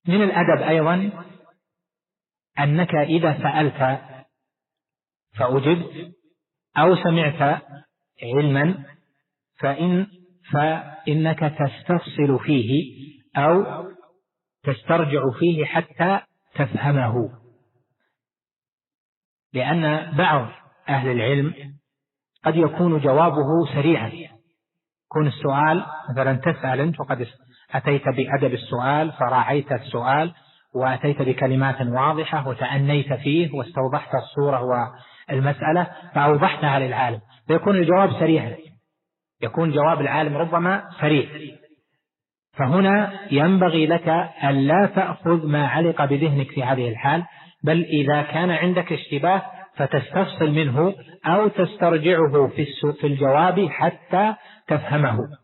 من الأدب أيضا أنك إذا سألت فأجبت أو سمعت علما فإنك تستفصل فيه أو تسترجع فيه حتى تفهمه، لأن بعض أهل العلم قد يكون جوابه سريعا، يكون السؤال مثلا تسأل أنت وقد أتيت بأدب السؤال فراعيت السؤال وأتيت بكلمات واضحة وتأنيت فيه واستوضحت الصورة والمسألة فأوضحتها للعالم، فيكون الجواب سريعا، يكون جواب العالم ربما سريع. فهنا ينبغي لك أن لا تأخذ ما علق بذهنك في هذه الحال، بل إذا كان عندك اشتباه فتستفصل منه أو تسترجعه في الجواب حتى تفهمه.